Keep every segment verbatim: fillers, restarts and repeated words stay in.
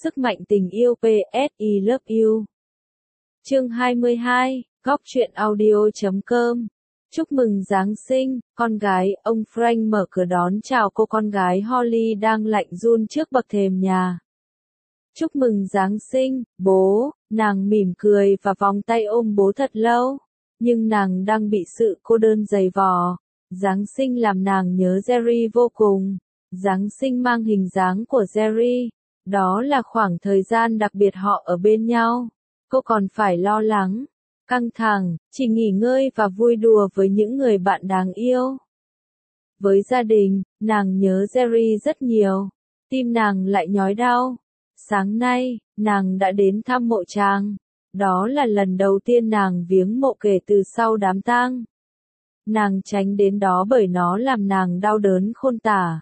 sức mạnh tình yêu pê ét I love you. Chương hai mươi hai, góc truyện audio chấm com. Chúc mừng Giáng sinh, con gái, ông Frank mở cửa đón chào cô con gái Holly đang lạnh run trước bậc thềm nhà. Chúc mừng Giáng sinh, bố, nàng mỉm cười và vòng tay ôm bố thật lâu, nhưng nàng đang bị sự cô đơn dày vò. Giáng sinh làm nàng nhớ Jerry vô cùng. Giáng sinh mang hình dáng của Jerry, đó là khoảng thời gian đặc biệt họ ở bên nhau. Cô còn phải lo lắng, căng thẳng, chỉ nghỉ ngơi và vui đùa với những người bạn đáng yêu. Với gia đình, nàng nhớ Jerry rất nhiều, tim nàng lại nhói đau. Sáng nay, nàng đã đến thăm mộ chàng. Đó là lần đầu tiên nàng viếng mộ kể từ sau đám tang. Nàng tránh đến đó bởi nó làm nàng đau đớn khôn tả.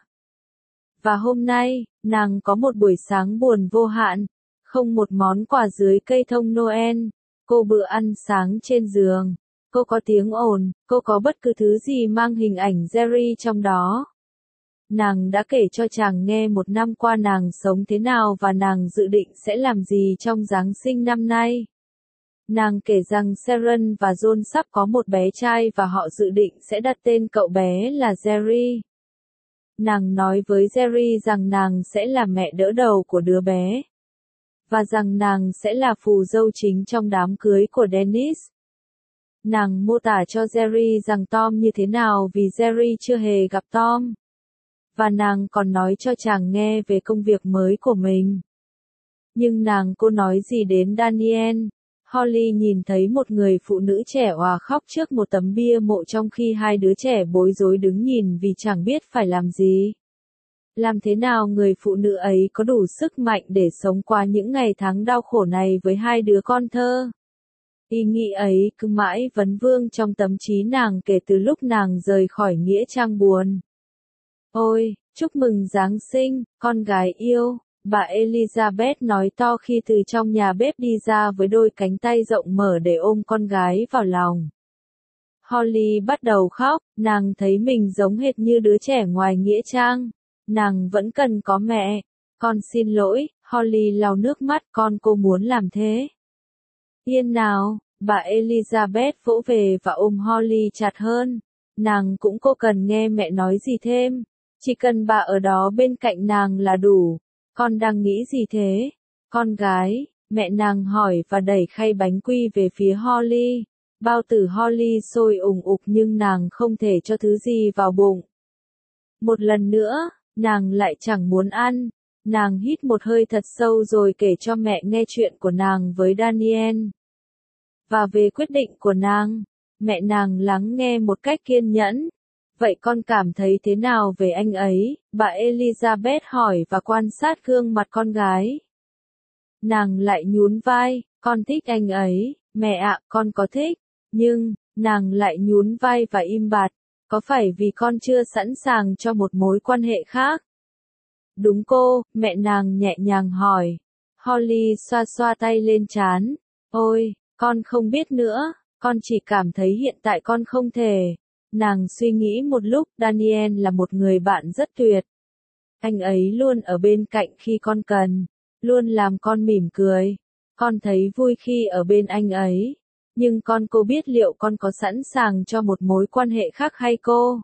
Và hôm nay, nàng có một buổi sáng buồn vô hạn, không một món quà dưới cây thông Noel, cô bữa ăn sáng trên giường, cô có tiếng ồn, cô có bất cứ thứ gì mang hình ảnh Jerry trong đó. Nàng đã kể cho chàng nghe một năm qua nàng sống thế nào và nàng dự định sẽ làm gì trong Giáng sinh năm nay. Nàng kể rằng Sharon và John sắp có một bé trai và họ dự định sẽ đặt tên cậu bé là Jerry. Nàng nói với Jerry rằng nàng sẽ là mẹ đỡ đầu của đứa bé. Và rằng nàng sẽ là phù dâu chính trong đám cưới của Dennis. Nàng mô tả cho Jerry rằng Tom như thế nào vì Jerry chưa hề gặp Tom. Và nàng còn nói cho chàng nghe về công việc mới của mình. Nhưng nàng cô nói gì đến Daniel? Holly nhìn thấy một người phụ nữ trẻ òa khóc trước một tấm bia mộ trong khi hai đứa trẻ bối rối đứng nhìn vì chẳng biết phải làm gì. Làm thế nào người phụ nữ ấy có đủ sức mạnh để sống qua những ngày tháng đau khổ này với hai đứa con thơ? Ý nghĩ ấy cứ mãi vấn vương trong tâm trí nàng kể từ lúc nàng rời khỏi nghĩa trang buồn. Ôi, chúc mừng Giáng sinh, con gái yêu, bà Elizabeth nói to khi từ trong nhà bếp đi ra với đôi cánh tay rộng mở để ôm con gái vào lòng. Holly bắt đầu khóc, nàng thấy mình giống hệt như đứa trẻ ngoài nghĩa trang. Nàng vẫn cần có mẹ. Con xin lỗi, Holly lau nước mắt, con cô muốn làm thế. Yên nào, bà Elizabeth vỗ về và ôm Holly chặt hơn. Nàng cũng cô cần nghe mẹ nói gì thêm. Chỉ cần bà ở đó bên cạnh nàng là đủ. Con đang nghĩ gì thế? Con gái, mẹ nàng hỏi và đẩy khay bánh quy về phía Holly. Bao tử Holly sôi ủng ục nhưng nàng không thể cho thứ gì vào bụng. Một lần nữa, nàng lại chẳng muốn ăn. Nàng hít một hơi thật sâu rồi kể cho mẹ nghe chuyện của nàng với Daniel. Và về quyết định của nàng, mẹ nàng lắng nghe một cách kiên nhẫn. Vậy con cảm thấy thế nào về anh ấy? Bà Elizabeth hỏi và quan sát gương mặt con gái. Nàng lại nhún vai, con thích anh ấy, mẹ ạ, con có thích. Nhưng, nàng lại nhún vai và im bặt. Có phải vì con chưa sẵn sàng cho một mối quan hệ khác? Đúng cô, mẹ nàng nhẹ nhàng hỏi. Holly xoa xoa tay lên trán. Ôi, con không biết nữa, con chỉ cảm thấy hiện tại con không thể. Nàng suy nghĩ một lúc, Daniel là một người bạn rất tuyệt. Anh ấy luôn ở bên cạnh khi con cần, luôn làm con mỉm cười. Con thấy vui khi ở bên anh ấy. Nhưng con cô biết liệu con có sẵn sàng cho một mối quan hệ khác hay cô?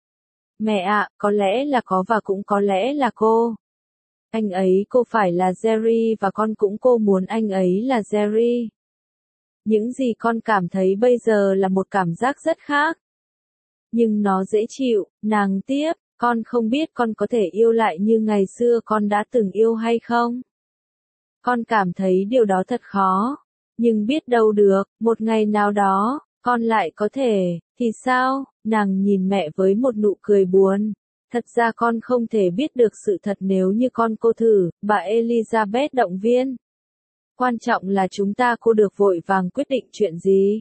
Mẹ ạ, có lẽ là có và cũng có lẽ là cô. Anh ấy cô phải là Jerry và con cũng cô muốn anh ấy là Jerry. Những gì con cảm thấy bây giờ là một cảm giác rất khác. Nhưng nó dễ chịu, nàng tiếp, con không biết con có thể yêu lại như ngày xưa con đã từng yêu hay không? Con cảm thấy điều đó thật khó. Nhưng biết đâu được, một ngày nào đó, con lại có thể, thì sao? Nàng nhìn mẹ với một nụ cười buồn. Thật ra con không thể biết được sự thật nếu như con cô thử, bà Elizabeth động viên. Quan trọng là chúng ta cô được vội vàng quyết định chuyện gì.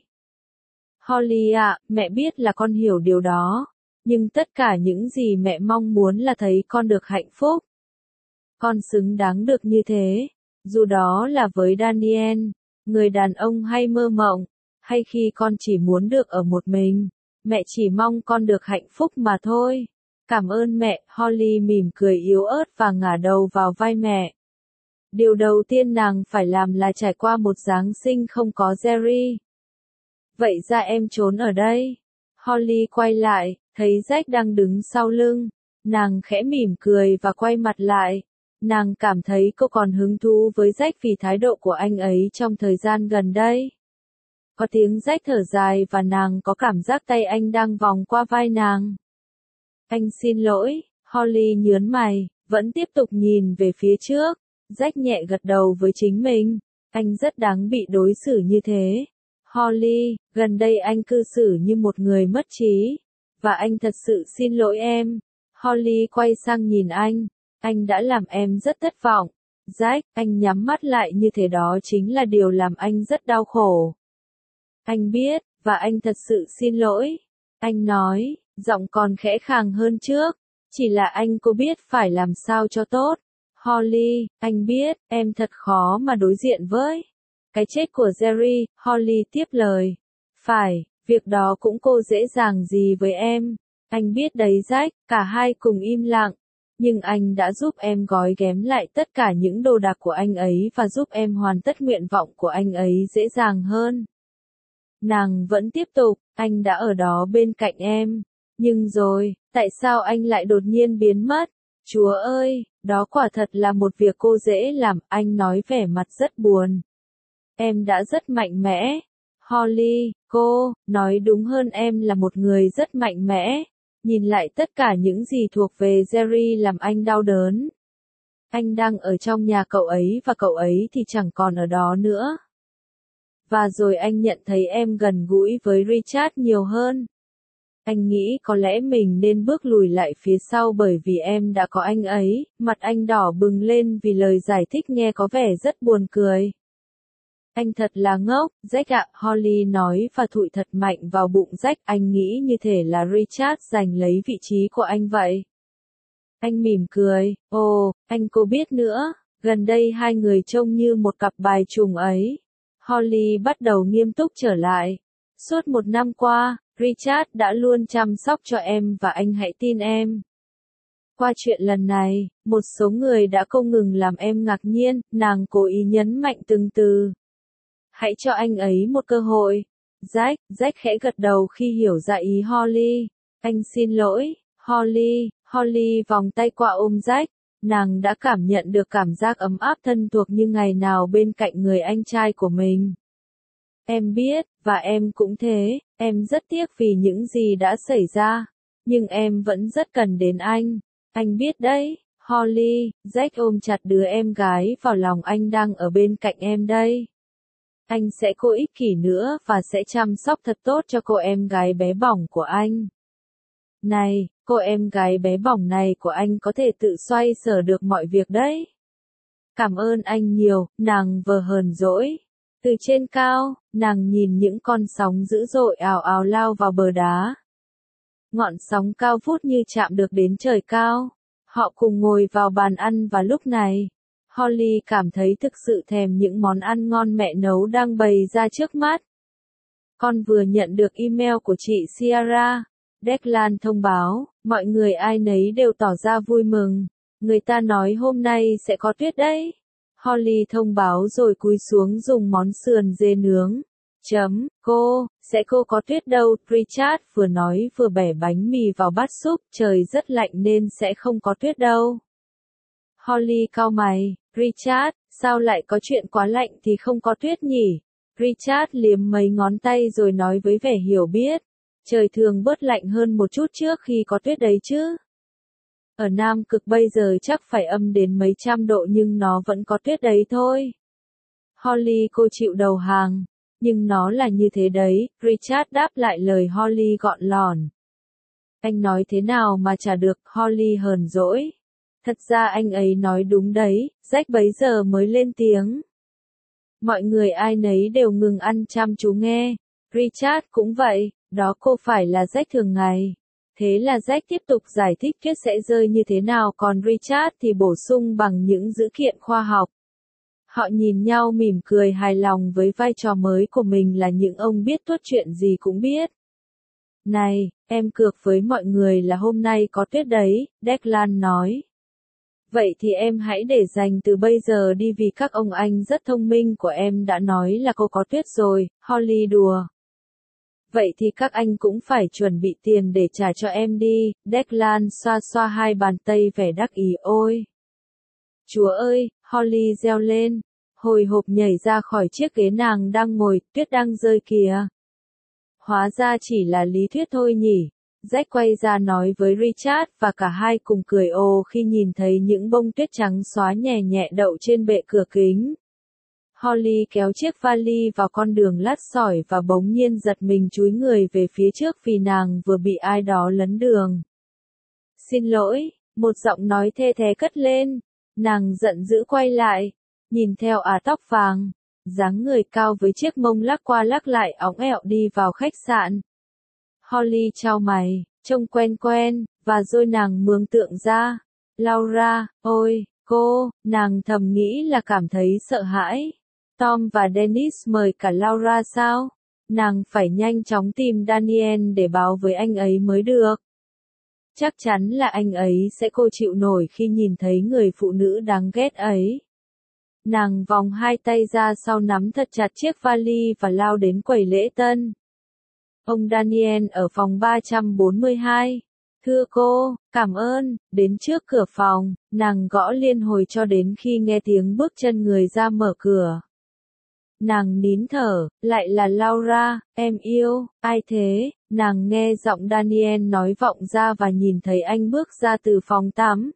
Holly ạ, mẹ biết là con hiểu điều đó. Nhưng tất cả những gì mẹ mong muốn là thấy con được hạnh phúc. Con xứng đáng được như thế. Dù đó là với Daniel, người đàn ông hay mơ mộng, hay khi con chỉ muốn được ở một mình. Mẹ chỉ mong con được hạnh phúc mà thôi. Cảm ơn mẹ, Holly mỉm cười yếu ớt và ngả đầu vào vai mẹ. Điều đầu tiên nàng phải làm là trải qua một Giáng sinh không có Jerry. Vậy ra em trốn ở đây. Holly quay lại, thấy Jack đang đứng sau lưng. Nàng khẽ mỉm cười và quay mặt lại. Nàng cảm thấy cô còn hứng thú với Jack vì thái độ của anh ấy trong thời gian gần đây. Có tiếng Jack thở dài và nàng có cảm giác tay anh đang vòng qua vai nàng. Anh xin lỗi, Holly nhớn mày, vẫn tiếp tục nhìn về phía trước. Jack nhẹ gật đầu với chính mình. Anh rất đáng bị đối xử như thế. Holly, gần đây anh cư xử như một người mất trí. Và anh thật sự xin lỗi em. Holly quay sang nhìn anh. Anh đã làm em rất thất vọng. Jack, anh nhắm mắt lại như thế đó chính là điều làm anh rất đau khổ. Anh biết, và anh thật sự xin lỗi. Anh nói, giọng còn khẽ khàng hơn trước. Chỉ là anh cô biết phải làm sao cho tốt. Holly, anh biết, em thật khó mà đối diện với cái chết của Jerry. Holly tiếp lời. Phải, việc đó cũng cô dễ dàng gì với em. Anh biết đấy Jack, cả hai cùng im lặng. Nhưng anh đã giúp em gói ghém lại tất cả những đồ đạc của anh ấy và giúp em hoàn tất nguyện vọng của anh ấy dễ dàng hơn. Nàng vẫn tiếp tục, anh đã ở đó bên cạnh em. Nhưng rồi, tại sao anh lại đột nhiên biến mất? Chúa ơi, đó quả thật là một việc cô dễ làm, anh nói vẻ mặt rất buồn. Em đã rất mạnh mẽ. Holly, cô, nói đúng hơn em là một người rất mạnh mẽ. Nhìn lại tất cả những gì thuộc về Jerry làm anh đau đớn. Anh đang ở trong nhà cậu ấy và cậu ấy thì chẳng còn ở đó nữa. Và rồi anh nhận thấy em gần gũi với Richard nhiều hơn. Anh nghĩ có lẽ mình nên bước lùi lại phía sau bởi vì em đã có anh ấy. Mặt anh đỏ bừng lên vì lời giải thích nghe có vẻ rất buồn cười. Anh thật là ngốc, Jack ạ, Holly nói và thụi thật mạnh vào bụng Jack. Anh nghĩ như thể là Richard giành lấy vị trí của anh vậy. Anh mỉm cười, ồ, anh cô biết nữa, gần đây hai người trông như một cặp bài trùng ấy. Holly bắt đầu nghiêm túc trở lại. Suốt một năm qua, Richard đã luôn chăm sóc cho em và anh hãy tin em. Qua chuyện lần này, một số người đã không ngừng làm em ngạc nhiên, nàng cố ý nhấn mạnh từng từ. Hãy cho anh ấy một cơ hội. Jack, Jack khẽ gật đầu khi hiểu ra ý Holly. Anh xin lỗi, Holly, Holly vòng tay qua ôm Jack. Nàng đã cảm nhận được cảm giác ấm áp thân thuộc như ngày nào bên cạnh người anh trai của mình. Em biết, và em cũng thế, em rất tiếc vì những gì đã xảy ra. Nhưng em vẫn rất cần đến anh. Anh biết đấy, Holly, Jack ôm chặt đứa em gái vào lòng anh đang ở bên cạnh em đây. Anh sẽ cố ích kỷ nữa và sẽ chăm sóc thật tốt cho cô em gái bé bỏng của anh. Này, cô em gái bé bỏng này của anh có thể tự xoay sở được mọi việc đấy. Cảm ơn anh nhiều, nàng vừa hờn dỗi. Từ trên cao, nàng nhìn những con sóng dữ dội ào ào lao vào bờ đá. Ngọn sóng cao vút như chạm được đến trời cao. Họ cùng ngồi vào bàn ăn và lúc này, Holly cảm thấy thực sự thèm những món ăn ngon mẹ nấu đang bày ra trước mắt. Con vừa nhận được email của chị Sierra. Declan thông báo, mọi người ai nấy đều tỏ ra vui mừng. Người ta nói hôm nay sẽ có tuyết đấy. Holly thông báo rồi cúi xuống dùng món sườn dê nướng. Chấm, cô, sẽ cô có tuyết đâu, Richard vừa nói vừa bẻ bánh mì vào bát súp, trời rất lạnh nên sẽ không có tuyết đâu. Holly cau mày, Richard, sao lại có chuyện quá lạnh thì không có tuyết nhỉ? Richard liếm mấy ngón tay rồi nói với vẻ hiểu biết. Trời thường bớt lạnh hơn một chút trước khi có tuyết đấy chứ. Ở Nam Cực bây giờ chắc phải âm đến mấy trăm độ nhưng nó vẫn có tuyết đấy thôi. Holly cô chịu đầu hàng. Nhưng nó là như thế đấy, Richard đáp lại lời Holly gọn lòn. Anh nói thế nào mà chả được, Holly hờn dỗi. Thật ra anh ấy nói đúng đấy, Jack bấy giờ mới lên tiếng. Mọi người ai nấy đều ngừng ăn chăm chú nghe. Richard cũng vậy, đó cô phải là Jack thường ngày. Thế là Jack tiếp tục giải thích tuyết sẽ rơi như thế nào còn Richard thì bổ sung bằng những dữ kiện khoa học. Họ nhìn nhau mỉm cười hài lòng với vai trò mới của mình là những ông biết tuốt chuyện gì cũng biết. Này, em cược với mọi người là hôm nay có tuyết đấy, Declan nói. Vậy thì em hãy để dành từ bây giờ đi vì các ông anh rất thông minh của em đã nói là cô có tuyết rồi, Holly đùa. Vậy thì các anh cũng phải chuẩn bị tiền để trả cho em đi, Declan xoa xoa hai bàn tay vẻ đắc ý ôi. Chúa ơi, Holly reo lên, hồi hộp nhảy ra khỏi chiếc ghế nàng đang ngồi, tuyết đang rơi kìa. Hóa ra chỉ là lý thuyết thôi nhỉ. Jack quay ra nói với Richard và cả hai cùng cười ồ khi nhìn thấy những bông tuyết trắng xóa nhẹ nhẹ đậu trên bệ cửa kính. Holly kéo chiếc vali vào con đường lát sỏi và bỗng nhiên giật mình chúi người về phía trước vì nàng vừa bị ai đó lấn đường. Xin lỗi, một giọng nói thê thé cất lên. Nàng giận dữ quay lại, nhìn theo ả tóc vàng, dáng người cao với chiếc mông lắc qua lắc lại óng ẹo đi vào khách sạn. Holly chau mày, trông quen quen, và rồi nàng mường tượng ra. Laura, ôi, cô, nàng thầm nghĩ là cảm thấy sợ hãi. Tom và Dennis mời cả Laura sao? Nàng phải nhanh chóng tìm Daniel để báo với anh ấy mới được. Chắc chắn là anh ấy sẽ cô chịu nổi khi nhìn thấy người phụ nữ đáng ghét ấy. Nàng vòng hai tay ra sau nắm thật chặt chiếc vali và lao đến quầy lễ tân. Ông Daniel ở phòng ba trăm bốn mươi hai. Thưa cô, cảm ơn, đến trước cửa phòng, nàng gõ liên hồi cho đến khi nghe tiếng bước chân người ra mở cửa. Nàng nín thở, lại là Laura, em yêu, ai thế, nàng nghe giọng Daniel nói vọng ra và nhìn thấy anh bước ra từ phòng tắm.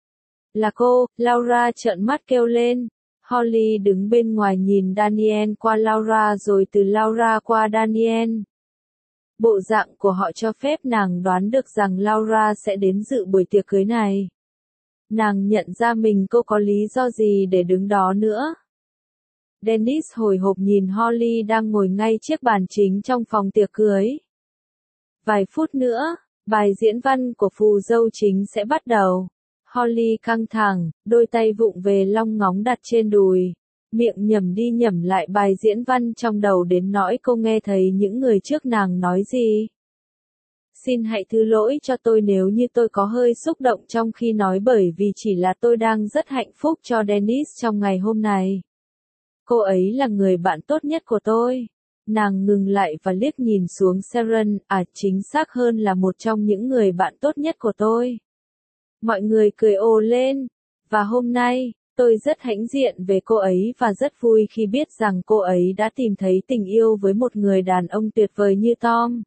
Là cô, Laura trợn mắt kêu lên. Holly đứng bên ngoài nhìn Daniel qua Laura rồi từ Laura qua Daniel. Bộ dạng của họ cho phép nàng đoán được rằng Laura sẽ đến dự buổi tiệc cưới này. Nàng nhận ra mình cô có lý do gì để đứng đó nữa. Dennis hồi hộp nhìn Holly đang ngồi ngay chiếc bàn chính trong phòng tiệc cưới. Vài phút nữa, bài diễn văn của phù dâu chính sẽ bắt đầu. Holly căng thẳng, đôi tay vụng về long ngóng đặt trên đùi. Miệng nhẩm đi nhẩm lại bài diễn văn trong đầu đến nỗi cô nghe thấy những người trước nàng nói gì. Xin hãy thứ lỗi cho tôi nếu như tôi có hơi xúc động trong khi nói bởi vì chỉ là tôi đang rất hạnh phúc cho Dennis trong ngày hôm này. Cô ấy là người bạn tốt nhất của tôi. Nàng ngừng lại và liếc nhìn xuống Sharon, à chính xác hơn là một trong những người bạn tốt nhất của tôi. Mọi người cười ồ lên. Và hôm nay, tôi rất hãnh diện về cô ấy và rất vui khi biết rằng cô ấy đã tìm thấy tình yêu với một người đàn ông tuyệt vời như Tom.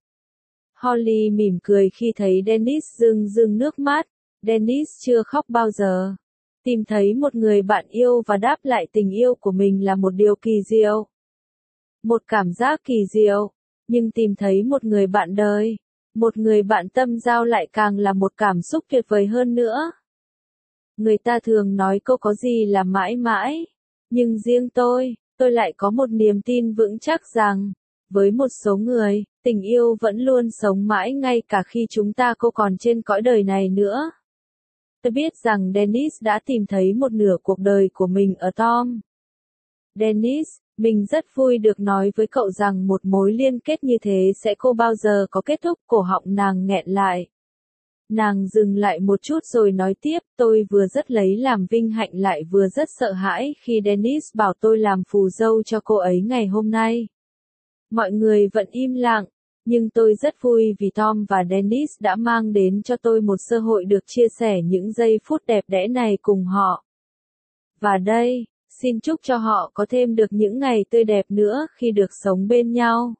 Holly mỉm cười khi thấy Dennis rưng rưng nước mắt. Dennis chưa khóc bao giờ. Tìm thấy một người bạn yêu và đáp lại tình yêu của mình là một điều kỳ diệu. Một cảm giác kỳ diệu. Nhưng tìm thấy một người bạn đời, một người bạn tâm giao lại càng là một cảm xúc tuyệt vời hơn nữa. Người ta thường nói câu có gì là mãi mãi. Nhưng riêng tôi, tôi lại có một niềm tin vững chắc rằng, với một số người, tình yêu vẫn luôn sống mãi ngay cả khi chúng ta không còn trên cõi đời này nữa. Tôi biết rằng Dennis đã tìm thấy một nửa cuộc đời của mình ở Tom. Dennis, mình rất vui được nói với cậu rằng một mối liên kết như thế sẽ không bao giờ có kết thúc. Cổ họng nàng nghẹn lại. Nàng dừng lại một chút rồi nói tiếp, tôi vừa rất lấy làm vinh hạnh lại vừa rất sợ hãi khi Dennis bảo tôi làm phù dâu cho cô ấy ngày hôm nay. Mọi người vẫn im lặng, nhưng tôi rất vui vì Tom và Dennis đã mang đến cho tôi một cơ hội được chia sẻ những giây phút đẹp đẽ này cùng họ. Và đây, xin chúc cho họ có thêm được những ngày tươi đẹp nữa khi được sống bên nhau.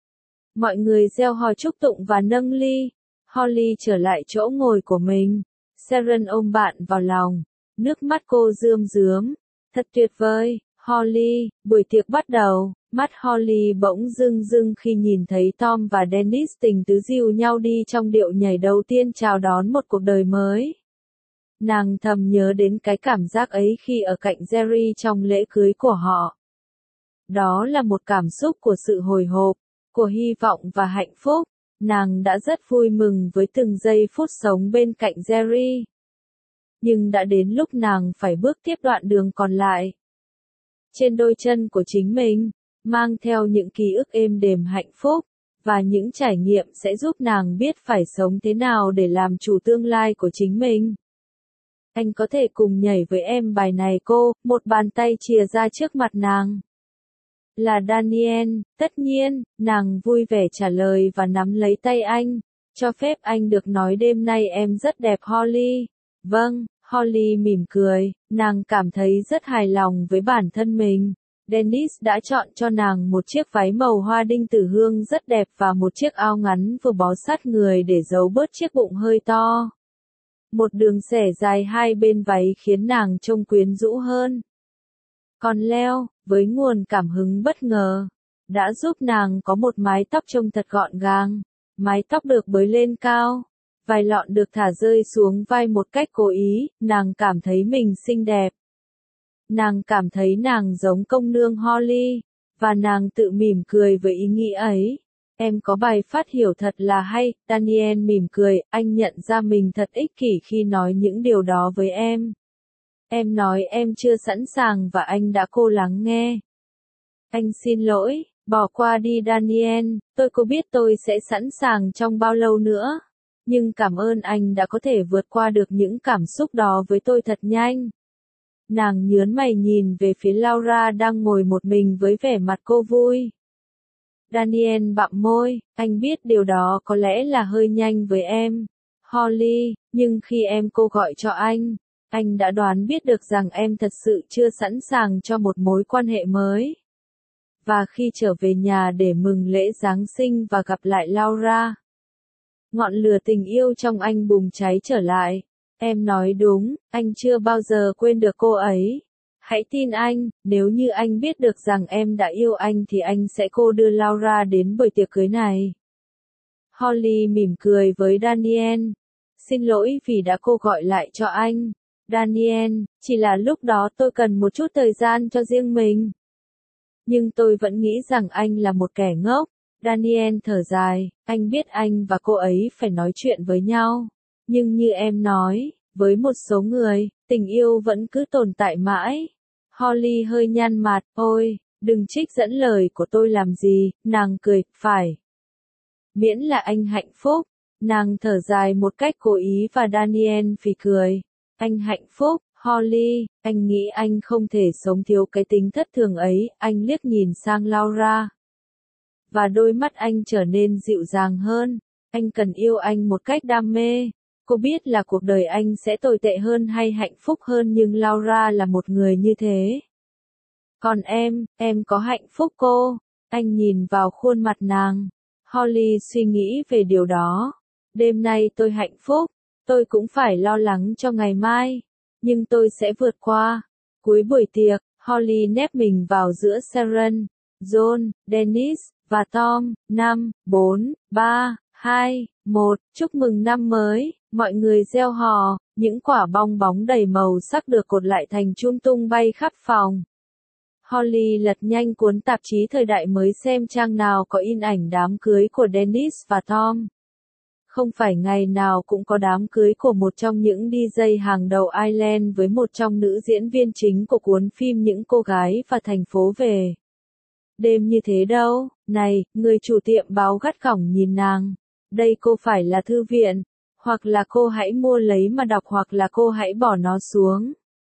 Mọi người reo hò chúc tụng và nâng ly. Holly trở lại chỗ ngồi của mình. Sharon ôm bạn vào lòng. Nước mắt cô rơm rớm. Thật tuyệt vời, Holly. Buổi tiệc bắt đầu. Mắt Holly bỗng rưng rưng khi nhìn thấy Tom và Dennis tình tứ dìu nhau đi trong điệu nhảy đầu tiên chào đón một cuộc đời mới. Nàng thầm nhớ đến cái cảm giác ấy khi ở cạnh Jerry trong lễ cưới của họ. Đó là một cảm xúc của sự hồi hộp, của hy vọng và hạnh phúc. Nàng đã rất vui mừng với từng giây phút sống bên cạnh Jerry. Nhưng đã đến lúc nàng phải bước tiếp đoạn đường còn lại. Trên đôi chân của chính mình, mang theo những ký ức êm đềm hạnh phúc, và những trải nghiệm sẽ giúp nàng biết phải sống thế nào để làm chủ tương lai của chính mình. Anh có thể cùng nhảy với em bài này cô, một bàn tay chìa ra trước mặt nàng. Là Daniel, tất nhiên, nàng vui vẻ trả lời và nắm lấy tay anh. Cho phép anh được nói đêm nay em rất đẹp Holly. Vâng, Holly mỉm cười, nàng cảm thấy rất hài lòng với bản thân mình. Dennis đã chọn cho nàng một chiếc váy màu hoa đinh tử hương rất đẹp và một chiếc áo ngắn vừa bó sát người để giấu bớt chiếc bụng hơi to. Một đường xẻ dài hai bên váy khiến nàng trông quyến rũ hơn. Còn Leo, với nguồn cảm hứng bất ngờ, đã giúp nàng có một mái tóc trông thật gọn gàng. Mái tóc được bới lên cao, vài lọn được thả rơi xuống vai một cách cố ý, nàng cảm thấy mình xinh đẹp. Nàng cảm thấy nàng giống công nương Holly, và nàng tự mỉm cười với ý nghĩ ấy. Em có bài phát hiểu thật là hay, Daniel mỉm cười, anh nhận ra mình thật ích kỷ khi nói những điều đó với em. Em nói em chưa sẵn sàng và anh đã cố lắng nghe. Anh xin lỗi, bỏ qua đi Daniel, tôi có biết tôi sẽ sẵn sàng trong bao lâu nữa. Nhưng cảm ơn anh đã có thể vượt qua được những cảm xúc đó với tôi thật nhanh. Nàng nhớn mày nhìn về phía Laura đang ngồi một mình với vẻ mặt cô vui. Daniel bặm môi, anh biết điều đó có lẽ là hơi nhanh với em, Holly, nhưng khi em cô gọi cho anh, anh đã đoán biết được rằng em thật sự chưa sẵn sàng cho một mối quan hệ mới. Và khi trở về nhà để mừng lễ Giáng sinh và gặp lại Laura, ngọn lửa tình yêu trong anh bùng cháy trở lại. Em nói đúng, anh chưa bao giờ quên được cô ấy. Hãy tin anh, nếu như anh biết được rằng em đã yêu anh thì anh sẽ cô đưa Laura đến buổi tiệc cưới này. Holly mỉm cười với Daniel. Xin lỗi vì đã cô gọi lại cho anh. Daniel, chỉ là lúc đó tôi cần một chút thời gian cho riêng mình. Nhưng tôi vẫn nghĩ rằng anh là một kẻ ngốc. Daniel thở dài, anh biết anh và cô ấy phải nói chuyện với nhau. Nhưng như em nói, với một số người, tình yêu vẫn cứ tồn tại mãi. Holly hơi nhăn mặt, ôi, đừng trích dẫn lời của tôi làm gì, nàng cười, phải. Miễn là anh hạnh phúc, nàng thở dài một cách cố ý và Daniel phì cười. Anh hạnh phúc, Holly, anh nghĩ anh không thể sống thiếu cái tính thất thường ấy, anh liếc nhìn sang Laura. Và đôi mắt anh trở nên dịu dàng hơn, anh cần yêu anh một cách đam mê. Cô biết là cuộc đời anh sẽ tồi tệ hơn hay hạnh phúc hơn nhưng Laura là một người như thế. Còn em, em có hạnh phúc cô? Anh nhìn vào khuôn mặt nàng. Holly suy nghĩ về điều đó. Đêm nay tôi hạnh phúc, tôi cũng phải lo lắng cho ngày mai. Nhưng tôi sẽ vượt qua. Cuối buổi tiệc, Holly nép mình vào giữa Sharon, John, Dennis, và Tom. năm, bốn, ba, hai, một, chúc mừng năm mới. Mọi người reo hò, những quả bong bóng đầy màu sắc được cột lại thành chum tung bay khắp phòng. Holly lật nhanh cuốn tạp chí thời đại mới xem trang nào có in ảnh đám cưới của Dennis và Tom. Không phải ngày nào cũng có đám cưới của một trong những đi jây hàng đầu Ireland với một trong nữ diễn viên chính của cuốn phim Những cô gái và thành phố về đêm như thế đâu. Này, người chủ tiệm báo gắt gỏng nhìn nàng. Đây cô phải là thư viện. Hoặc là cô hãy mua lấy mà đọc hoặc là cô hãy bỏ nó xuống.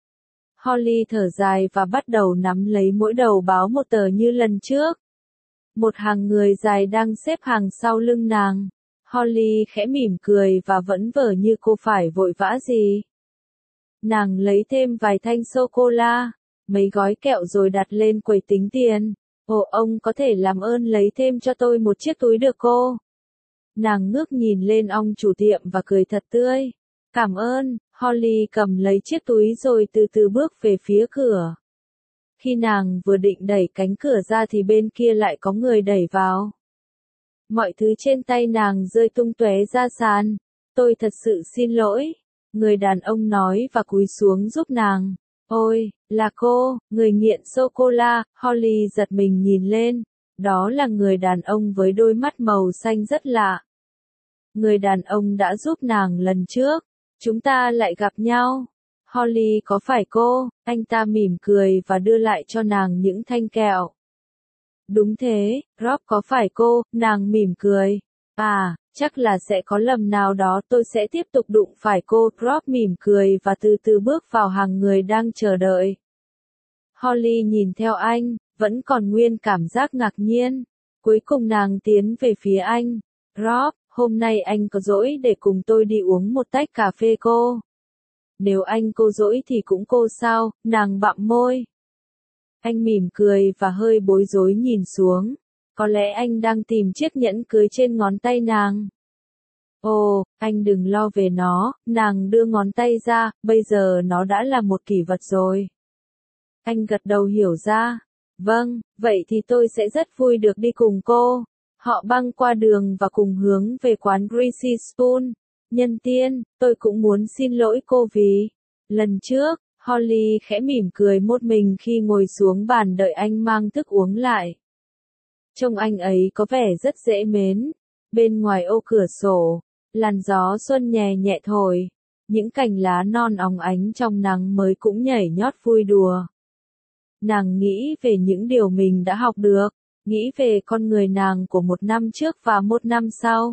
Holly thở dài và bắt đầu nắm lấy mỗi đầu báo một tờ như lần trước. Một hàng người dài đang xếp hàng sau lưng nàng. Holly khẽ mỉm cười và vẫn vờ như cô phải vội vã gì. Nàng lấy thêm vài thanh sô-cô-la, mấy gói kẹo rồi đặt lên quầy tính tiền. Ồ, ông có thể làm ơn lấy thêm cho tôi một chiếc túi được cô? Nàng ngước nhìn lên ông chủ tiệm và cười thật tươi. Cảm ơn, Holly cầm lấy chiếc túi rồi từ từ bước về phía cửa. Khi nàng vừa định đẩy cánh cửa ra thì bên kia lại có người đẩy vào. Mọi thứ trên tay nàng rơi tung tóe ra sàn. Tôi thật sự xin lỗi. Người đàn ông nói và cúi xuống giúp nàng. Ôi, là cô, người nghiện sô-cô-la. Holly giật mình nhìn lên. Đó là người đàn ông với đôi mắt màu xanh rất lạ. Người đàn ông đã giúp nàng lần trước. Chúng ta lại gặp nhau. Holly có phải cô? Anh ta mỉm cười và đưa lại cho nàng những thanh kẹo. Đúng thế, Rob có phải cô? Nàng mỉm cười. À, Chắc là sẽ có lầm nào đó tôi sẽ tiếp tục đụng phải cô. Rob mỉm cười và từ từ bước vào hàng người đang chờ đợi. Holly nhìn theo anh, vẫn còn nguyên cảm giác ngạc nhiên. Cuối cùng nàng tiến về phía anh. Rob, hôm nay anh có rỗi để cùng tôi đi uống một tách cà phê cô? Nếu anh cô rỗi thì cũng cô sao, nàng bặm môi. Anh mỉm cười và hơi bối rối nhìn xuống. Có lẽ anh đang tìm chiếc nhẫn cưới trên ngón tay nàng. Ồ, anh đừng lo về nó, nàng đưa ngón tay ra, bây giờ nó đã là một kỷ vật rồi. Anh gật đầu hiểu ra. Vâng, vậy thì tôi sẽ rất vui được đi cùng cô. Họ băng qua đường và cùng hướng về quán Greasy Spoon. Nhân tiên, tôi cũng muốn xin lỗi cô vì lần trước. Holly khẽ mỉm cười một mình khi ngồi xuống bàn đợi anh mang thức uống lại. Trông anh ấy có vẻ rất dễ mến. Bên ngoài ô cửa sổ, làn gió xuân nhẹ nhẹ thổi. Những cành lá non óng ánh trong nắng mới cũng nhảy nhót vui đùa. Nàng nghĩ về những điều mình đã học được, nghĩ về con người nàng của một năm trước và một năm sau.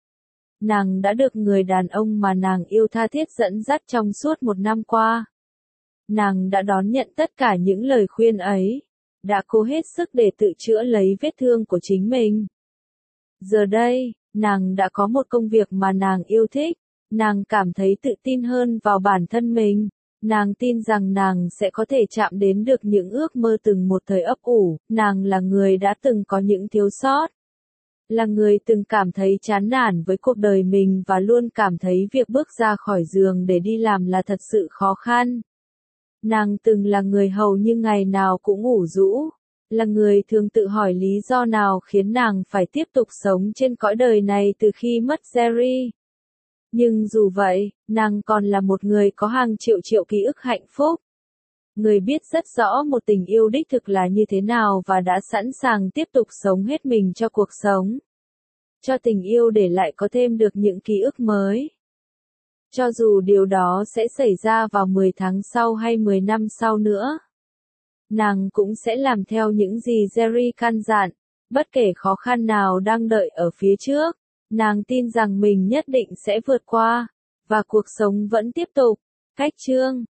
Nàng đã được người đàn ông mà nàng yêu tha thiết dẫn dắt trong suốt một năm qua. Nàng đã đón nhận tất cả những lời khuyên ấy, đã cố hết sức để tự chữa lấy vết thương của chính mình. Giờ đây, nàng đã có một công việc mà nàng yêu thích, nàng cảm thấy tự tin hơn vào bản thân mình. Nàng tin rằng nàng sẽ có thể chạm đến được những ước mơ từng một thời ấp ủ, nàng là người đã từng có những thiếu sót. Là người từng cảm thấy chán nản với cuộc đời mình và luôn cảm thấy việc bước ra khỏi giường để đi làm là thật sự khó khăn. Nàng từng là người hầu như ngày nào cũng ngủ rũ, là người thường tự hỏi lý do nào khiến nàng phải tiếp tục sống trên cõi đời này từ khi mất Jerry. Nhưng dù vậy, nàng còn là một người có hàng triệu triệu ký ức hạnh phúc. Người biết rất rõ một tình yêu đích thực là như thế nào và đã sẵn sàng tiếp tục sống hết mình cho cuộc sống. Cho tình yêu để lại có thêm được những ký ức mới. Cho dù điều đó sẽ xảy ra vào mười tháng sau hay mười năm sau nữa. Nàng cũng sẽ làm theo những gì Jerry căn dặn, bất kể khó khăn nào đang đợi ở phía trước. Nàng tin rằng mình nhất định sẽ vượt qua, và cuộc sống vẫn tiếp tục. Cách chương